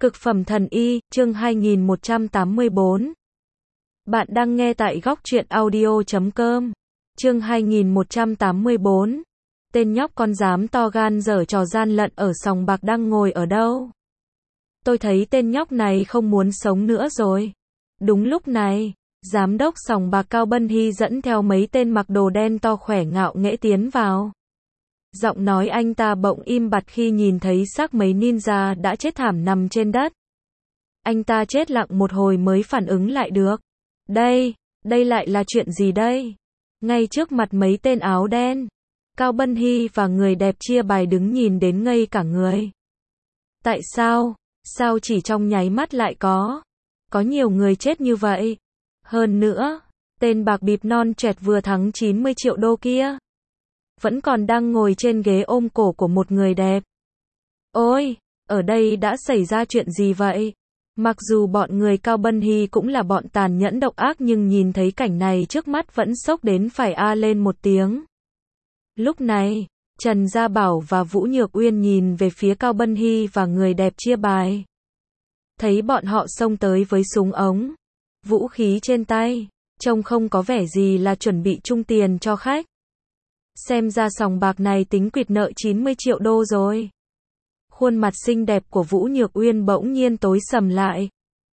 Cực phẩm thần y, chương 2184. Bạn đang nghe tại góc truyện audio.com. Chương 2184. Tên nhóc con dám to gan giở trò gian lận ở sòng bạc đang ngồi ở đâu? Tôi thấy tên nhóc này không muốn sống nữa rồi. Đúng lúc này, giám đốc sòng bạc Cao Bân Hy dẫn theo mấy tên mặc đồ đen to khỏe ngạo nghễ tiến vào. Giọng nói anh ta bỗng im bặt khi nhìn thấy xác mấy ninja đã chết thảm nằm trên đất. Anh ta chết lặng một hồi mới phản ứng lại được. Đây lại là chuyện gì đây? Ngay trước mặt mấy tên áo đen, Cao Bân Hy và người đẹp chia bài đứng nhìn đến ngây cả người. Tại sao? Sao chỉ trong nháy mắt lại có nhiều người chết như vậy? Hơn nữa, tên bạc bịp non trẻ vừa thắng 90 triệu đô kia vẫn còn đang ngồi trên ghế ôm cổ của một người đẹp. Ôi, ở đây đã xảy ra chuyện gì vậy? Mặc dù bọn người Cao Bân Hy cũng là bọn tàn nhẫn độc ác nhưng nhìn thấy cảnh này trước mắt vẫn sốc đến phải a lên một tiếng. Lúc này, Trần Gia Bảo và Vũ Nhược Uyên nhìn về phía Cao Bân Hy và người đẹp chia bài. Thấy bọn họ xông tới với súng ống, vũ khí trên tay, trông không có vẻ gì là chuẩn bị chung tiền cho khách. Xem ra sòng bạc này tính quỵt nợ 90 triệu đô rồi. Khuôn mặt xinh đẹp của Vũ Nhược Uyên bỗng nhiên tối sầm lại.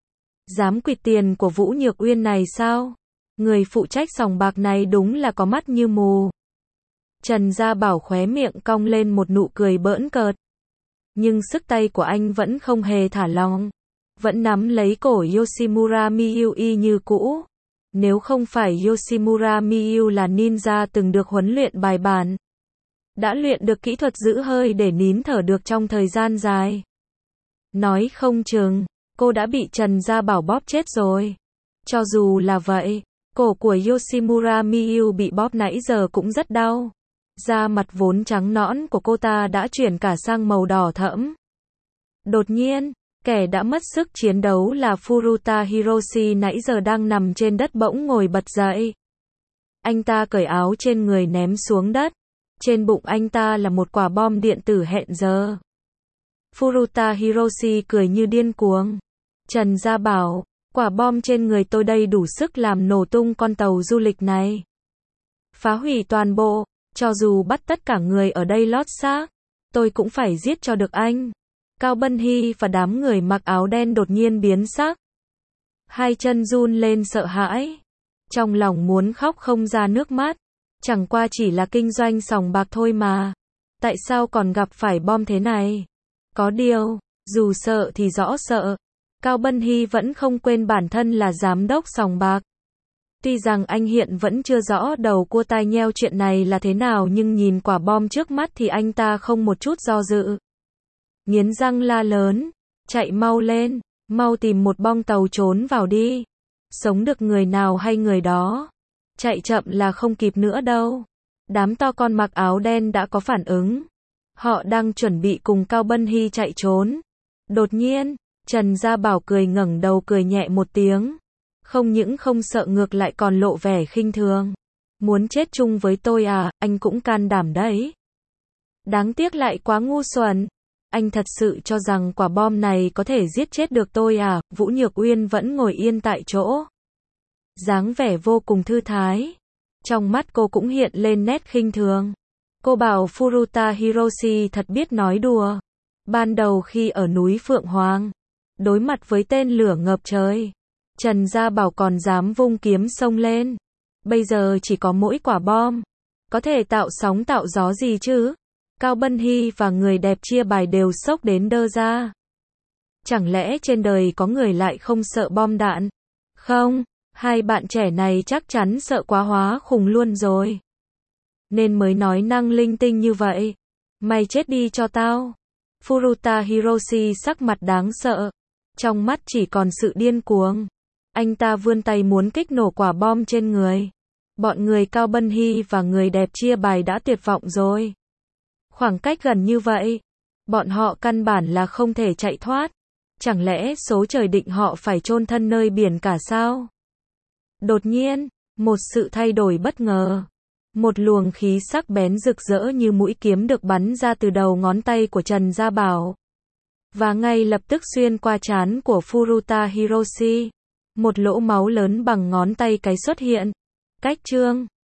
Dám quỵt tiền của Vũ Nhược Uyên này sao? Người phụ trách sòng bạc này đúng là có mắt như mù. Trần Gia Bảo khóe miệng cong lên một nụ cười bỡn cợt. Nhưng sức tay của anh vẫn không hề thả lỏng. Vẫn nắm lấy cổ Yoshimura Miyu y như cũ. Nếu không phải Yoshimura Miyu là ninja từng được huấn luyện bài bản, đã luyện được kỹ thuật giữ hơi để nín thở được trong thời gian dài, nói không chừng cô đã bị Trần Gia Bảo bóp chết rồi. Cho dù là vậy, cổ của Yoshimura Miyu bị bóp nãy giờ cũng rất đau. Da mặt vốn trắng nõn của cô ta đã chuyển cả sang màu đỏ thẫm. Đột nhiên, kẻ đã mất sức chiến đấu là Furuta Hiroshi nãy giờ đang nằm trên đất bỗng ngồi bật dậy. Anh ta cởi áo trên người ném xuống đất. Trên bụng anh ta là một quả bom điện tử hẹn giờ. Furuta Hiroshi cười như điên cuồng. Trần Gia Bảo, quả bom trên người tôi đây đủ sức làm nổ tung con tàu du lịch này. Phá hủy toàn bộ, cho dù bắt tất cả người ở đây lót xác, tôi cũng phải giết cho được anh. Cao Bân Hy và đám người mặc áo đen đột nhiên biến sắc. Hai chân run lên sợ hãi. Trong lòng muốn khóc không ra nước mắt. Chẳng qua chỉ là kinh doanh sòng bạc thôi mà. Tại sao còn gặp phải bom thế này? Có điều, dù sợ thì rõ sợ. Cao Bân Hy vẫn không quên bản thân là giám đốc sòng bạc. Tuy rằng anh hiện vẫn chưa rõ đầu cua tai nheo chuyện này là thế nào nhưng nhìn quả bom trước mắt thì anh ta không một chút do dự. Nghiến răng la lớn, chạy mau lên, mau tìm một bong tàu trốn vào đi. Sống được người nào hay người đó. Chạy chậm là không kịp nữa đâu. Đám to con mặc áo đen đã có phản ứng. Họ đang chuẩn bị cùng Cao Bân Hy chạy trốn. Đột nhiên, Trần Gia Bảo cười ngẩng đầu cười nhẹ một tiếng. Không những không sợ ngược lại còn lộ vẻ khinh thường. Muốn chết chung với tôi à, anh cũng can đảm đấy. Đáng tiếc lại quá ngu xuẩn. Anh thật sự cho rằng quả bom này có thể giết chết được tôi à? Vũ Nhược Uyên vẫn ngồi yên tại chỗ. Dáng vẻ vô cùng thư thái. Trong mắt cô cũng hiện lên nét khinh thường. Cô bảo Furuta Hiroshi thật biết nói đùa. Ban đầu khi ở núi Phượng Hoàng, đối mặt với tên lửa ngập trời, Trần Gia Bảo còn dám vung kiếm xông lên. Bây giờ chỉ có mỗi quả bom. Có thể tạo sóng tạo gió gì chứ? Cao Bân Hy và người đẹp chia bài đều sốc đến đơ ra. Chẳng lẽ trên đời có người lại không sợ bom đạn? Không, hai bạn trẻ này chắc chắn sợ quá hóa khùng luôn rồi. Nên mới nói năng linh tinh như vậy. Mày chết đi cho tao. Furuta Hiroshi sắc mặt đáng sợ. Trong mắt chỉ còn sự điên cuồng. Anh ta vươn tay muốn kích nổ quả bom trên người. Bọn người Cao Bân Hy và người đẹp chia bài đã tuyệt vọng rồi. Khoảng cách gần như vậy, bọn họ căn bản là không thể chạy thoát. Chẳng lẽ số trời định họ phải chôn thân nơi biển cả sao? Đột nhiên, một sự thay đổi bất ngờ. Một luồng khí sắc bén rực rỡ như mũi kiếm được bắn ra từ đầu ngón tay của Trần Gia Bảo. và ngay lập tức xuyên qua trán của Furuta Hiroshi. Một lỗ máu lớn bằng ngón tay cái xuất hiện. Cách chương